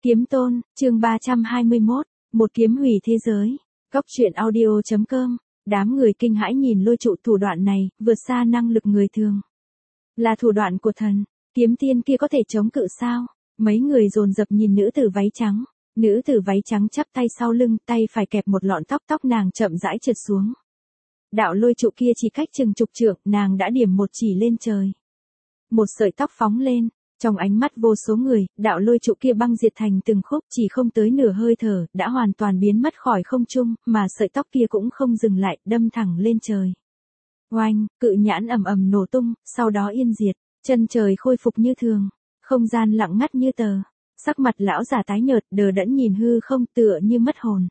Kiếm tôn, chương 321, một kiếm hủy thế giới. Góc truyện audio.com. Đám người kinh hãi nhìn Lôi Trụ, thủ đoạn này vượt xa năng lực người thường. Là thủ đoạn của thần, kiếm tiên kia có thể chống cự sao? Mấy người dồn dập nhìn nữ tử váy trắng. Nữ tử váy trắng chắp tay sau lưng, tay phải kẹp một lọn tóc nàng chậm rãi trượt xuống. Đạo Lôi Trụ kia chỉ cách chừng chục trượng, nàng đã điểm một chỉ lên trời. Một sợi tóc phóng lên. Trong ánh mắt vô số người, đạo Lôi Trụ kia băng diệt thành từng khúc, chỉ không tới nửa hơi thở, đã hoàn toàn biến mất khỏi không trung, mà sợi tóc kia cũng không dừng lại, đâm thẳng lên trời. Oanh, cự nhãn ầm ầm nổ tung, sau đó yên diệt, chân trời khôi phục như thường, không gian lặng ngắt như tờ. Sắc mặt lão già tái nhợt, đờ đẫn nhìn hư không, tựa như mất hồn.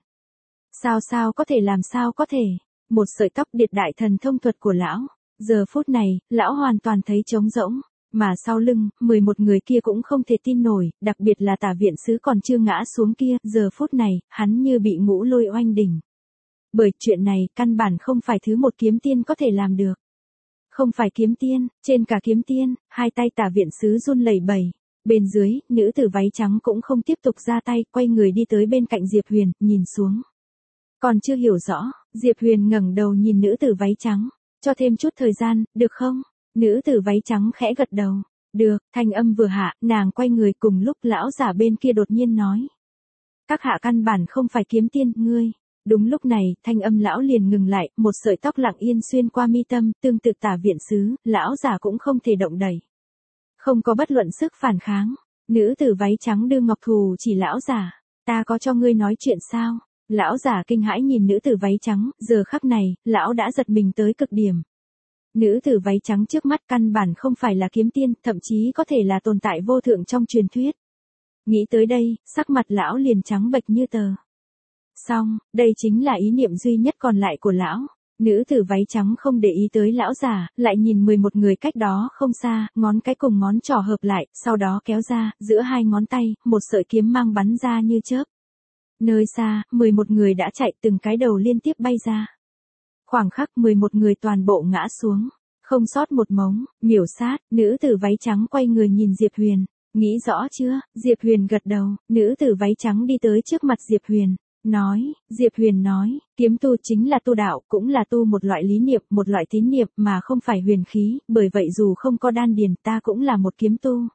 Sao có thể, làm sao có thể? Một sợi tóc điệt đại thần thông thuật của lão. Giờ phút này, lão hoàn toàn thấy trống rỗng. Mà sau lưng, 11 người kia cũng không thể tin nổi, đặc biệt là Tả viện sứ còn chưa ngã xuống kia, giờ phút này, hắn như bị ngũ lôi oanh đỉnh. Bởi chuyện này, căn bản không phải thứ một kiếm tiên có thể làm được. Không phải kiếm tiên, trên cả kiếm tiên, hai tay Tả viện sứ run lẩy bẩy. Bên dưới, nữ tử váy trắng cũng không tiếp tục ra tay, quay người đi tới bên cạnh Diệp Huyền, nhìn xuống. Còn chưa hiểu rõ, Diệp Huyền ngẩng đầu nhìn nữ tử váy trắng, cho thêm chút thời gian, được không? Nữ tử váy trắng khẽ gật đầu. Được, thanh âm vừa hạ, nàng quay người cùng lúc lão giả bên kia đột nhiên nói. Các hạ căn bản không phải kiếm tiên, ngươi. Đúng lúc này, thanh âm lão liền ngừng lại, một sợi tóc lặng yên xuyên qua mi tâm, tương tự Tả viện sứ, lão giả cũng không thể động đẩy. Không có bất luận sức phản kháng. Nữ tử váy trắng đưa ngọc thù chỉ lão giả. Ta có cho ngươi nói chuyện sao? Lão giả kinh hãi nhìn nữ tử váy trắng, giờ khắc này, lão đã giật mình tới cực điểm. Nữ tử váy trắng trước mắt căn bản không phải là kiếm tiên, thậm chí có thể là tồn tại vô thượng trong truyền thuyết. Nghĩ tới đây, sắc mặt lão liền trắng bệch như tờ. Xong, đây chính là ý niệm duy nhất còn lại của lão. Nữ tử váy trắng không để ý tới lão giả, lại nhìn 11 người cách đó không xa, ngón cái cùng ngón trỏ hợp lại, sau đó kéo ra, giữa hai ngón tay, một sợi kiếm mang bắn ra như chớp. Nơi xa, 11 người đã chạy, từng cái đầu liên tiếp bay ra. Khoảng khắc 11 người toàn bộ ngã xuống, không sót một mống, miểu sát. Nữ tử váy trắng quay người nhìn Diệp Huyền, nghĩ rõ chưa? Diệp Huyền gật đầu. Nữ tử váy trắng đi tới trước mặt Diệp Huyền, Diệp Huyền nói, kiếm tu chính là tu đạo, cũng là tu một loại lý niệm, một loại tín niệm mà không phải huyền khí, bởi vậy dù không có đan điền, ta cũng là một kiếm tu.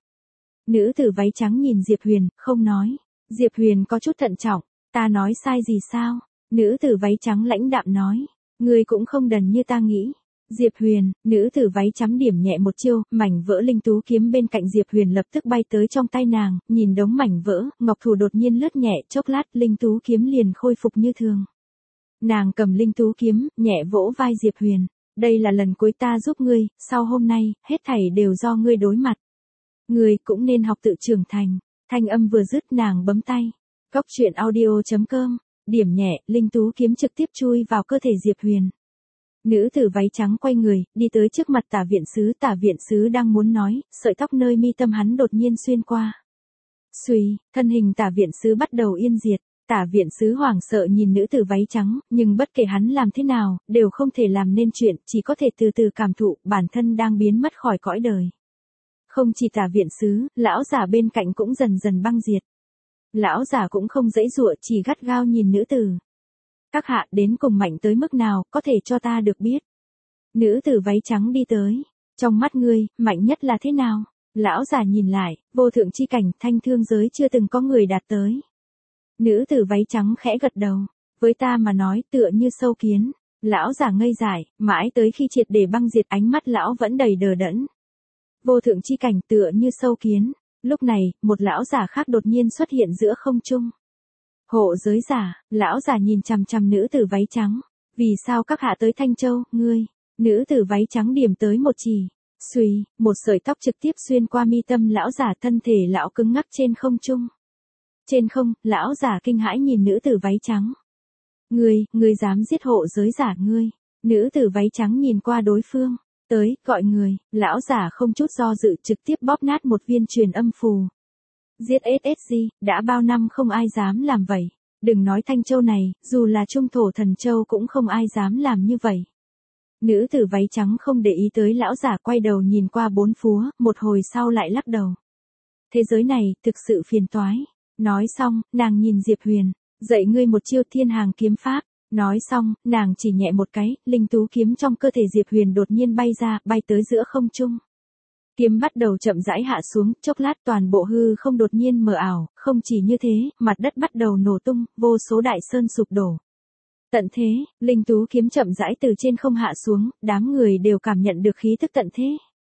Nữ tử váy trắng nhìn Diệp Huyền, không nói. Diệp Huyền có chút thận trọng, ta nói sai gì sao? Nữ tử váy trắng lãnh đạm nói. Ngươi cũng không đần như ta nghĩ. Diệp Huyền, nữ tử váy trắng điểm nhẹ một chiêu, mảnh vỡ linh tú kiếm bên cạnh Diệp Huyền lập tức bay tới trong tay nàng, nhìn đống mảnh vỡ, ngọc thủ đột nhiên lướt nhẹ, chốc lát linh tú kiếm liền khôi phục như thường. Nàng cầm linh tú kiếm, nhẹ vỗ vai Diệp Huyền, đây là lần cuối ta giúp ngươi, sau hôm nay, hết thảy đều do ngươi đối mặt. Ngươi cũng nên học tự trưởng thành. Thanh âm vừa dứt nàng bấm tay. Góc truyện audio.com. Điểm nhẹ, linh tú kiếm trực tiếp chui vào cơ thể Diệp Huyền. Nữ tử váy trắng quay người, đi tới trước mặt Tả viện sứ đang muốn nói, sợi tóc nơi mi tâm hắn đột nhiên xuyên qua. Xuy, thân hình Tả viện sứ bắt đầu yên diệt. Tả viện sứ hoảng sợ nhìn nữ tử váy trắng, nhưng bất kể hắn làm thế nào, đều không thể làm nên chuyện, chỉ có thể từ từ cảm thụ, bản thân đang biến mất khỏi cõi đời. Không chỉ Tả viện sứ, lão giả bên cạnh cũng dần dần băng diệt. Lão giả cũng không dãy dụa, chỉ gắt gao nhìn nữ tử. Các hạ đến cùng mạnh tới mức nào, có thể cho ta được biết. Nữ tử váy trắng đi tới. Trong mắt ngươi, mạnh nhất là thế nào? Lão giả nhìn lại, vô thượng chi cảnh, thanh thương giới chưa từng có người đạt tới. Nữ tử váy trắng khẽ gật đầu. Với ta mà nói, tựa như sâu kiến. Lão giả ngây dại, mãi tới khi triệt để băng diệt, ánh mắt lão vẫn đầy đờ đẫn. Vô thượng chi cảnh tựa như sâu kiến. Lúc này, một lão giả khác đột nhiên xuất hiện giữa không trung. Hộ giới giả, lão giả nhìn chằm chằm nữ tử váy trắng. Vì sao các hạ tới Thanh Châu, ngươi? Nữ tử váy trắng điểm tới một chỉ. Xuy, một sợi tóc trực tiếp xuyên qua mi tâm lão giả, thân thể lão cứng ngắc trên không trung. Trên không, lão giả kinh hãi nhìn nữ tử váy trắng. Ngươi dám giết hộ giới giả ngươi? Nữ tử váy trắng nhìn qua đối phương. Tới, gọi người, lão giả không chút do dự trực tiếp bóp nát một viên truyền âm phù. Giết SSG, đã bao năm không ai dám làm vậy. Đừng nói Thanh Châu này, dù là Trung Thổ Thần Châu cũng không ai dám làm như vậy. Nữ tử váy trắng không để ý tới lão giả, quay đầu nhìn qua bốn phía, một hồi sau lại lắc đầu. Thế giới này, thực sự phiền toái. Nói xong, nàng nhìn Diệp Huyền, dạy ngươi một chiêu thiên hàng kiếm pháp. Nói xong, nàng chỉ nhẹ một cái, linh tú kiếm trong cơ thể Diệp Huyền đột nhiên bay ra, bay tới giữa không trung. Kiếm bắt đầu chậm rãi hạ xuống, chốc lát toàn bộ hư không đột nhiên mờ ảo, không chỉ như thế, mặt đất bắt đầu nổ tung, vô số đại sơn sụp đổ. Tận thế, linh tú kiếm chậm rãi từ trên không hạ xuống, đám người đều cảm nhận được khí tức tận thế.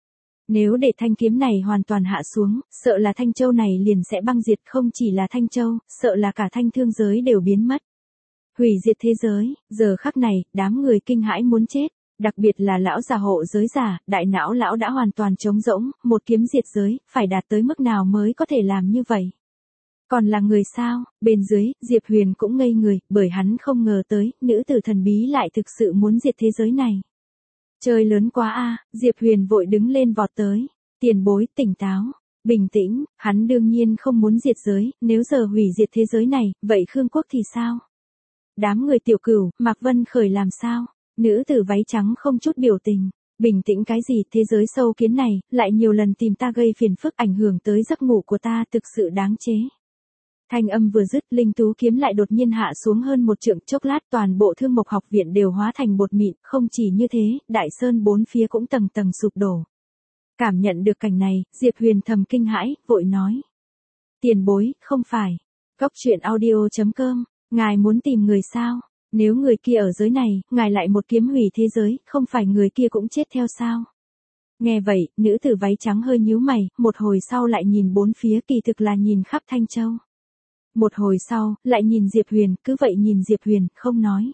Nếu để thanh kiếm này hoàn toàn hạ xuống, sợ là Thanh Châu này liền sẽ băng diệt, không chỉ là Thanh Châu, sợ là cả Thanh Thương giới đều biến mất. Hủy diệt thế giới, giờ khắc này, đám người kinh hãi muốn chết, đặc biệt là lão già hộ giới giả, đại não lão đã hoàn toàn trống rỗng, một kiếm diệt giới, phải đạt tới mức nào mới có thể làm như vậy. Còn là người sao, bên dưới, Diệp Huyền cũng ngây người, bởi hắn không ngờ tới, nữ tử thần bí lại thực sự muốn diệt thế giới này. Trời lớn quá a, Diệp Huyền vội đứng lên vọt tới. Tiền bối, tỉnh táo, bình tĩnh, hắn đương nhiên không muốn diệt giới, nếu giờ hủy diệt thế giới này, vậy Khương Quốc thì sao? Đám người Tiểu Cửu, Mạc Vân Khởi làm sao? Nữ tử váy trắng không chút biểu tình. Bình tĩnh cái gì, thế giới sâu kiến này, lại nhiều lần tìm ta gây phiền phức ảnh hưởng tới giấc ngủ của ta, thực sự đáng chế. Thanh âm vừa dứt, linh tú kiếm lại đột nhiên hạ xuống hơn một trượng, chốc lát toàn bộ Thương Mộc học viện đều hóa thành bột mịn, không chỉ như thế, đại sơn bốn phía cũng tầng tầng sụp đổ. Cảm nhận được cảnh này, Diệp Huyền thầm kinh hãi, vội nói. Tiền bối, không phải. Cốc truyện audio.com, ngài muốn tìm người sao? Nếu người kia ở giới này, ngài lại một kiếm hủy thế giới, không phải người kia cũng chết theo sao? Nghe vậy, nữ tử váy trắng hơi nhíu mày, một hồi sau lại nhìn bốn phía, kỳ thực là nhìn khắp Thanh Châu. Một hồi sau, lại nhìn Diệp Huyền, cứ vậy nhìn Diệp Huyền, không nói.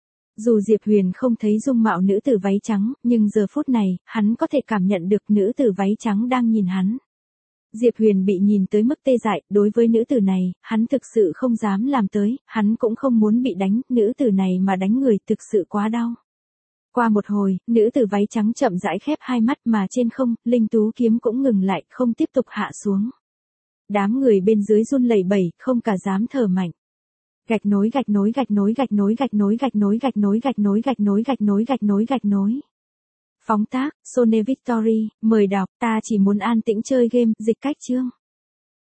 Dù Diệp Huyền không thấy dung mạo nữ tử váy trắng, nhưng giờ phút này, hắn có thể cảm nhận được nữ tử váy trắng đang nhìn hắn. Diệp Huyền bị nhìn tới mức tê dại, đối với nữ tử này, hắn thực sự không dám làm tới, hắn cũng không muốn bị đánh, nữ tử này mà đánh người thực sự quá đau. Qua một hồi, nữ tử váy trắng chậm rãi khép hai mắt mà trên không, linh tú kiếm cũng ngừng lại, không tiếp tục hạ xuống. Đám người bên dưới run lẩy bẩy, không cả dám thở mạnh. Gạch nối gạch nối gạch nối gạch nối gạch nối gạch nối gạch nối gạch nối gạch nối gạch nối gạch nối gạch nối. Phóng tác, Sone Victory, mời đọc, ta chỉ muốn an tĩnh chơi game, dịch cách chương.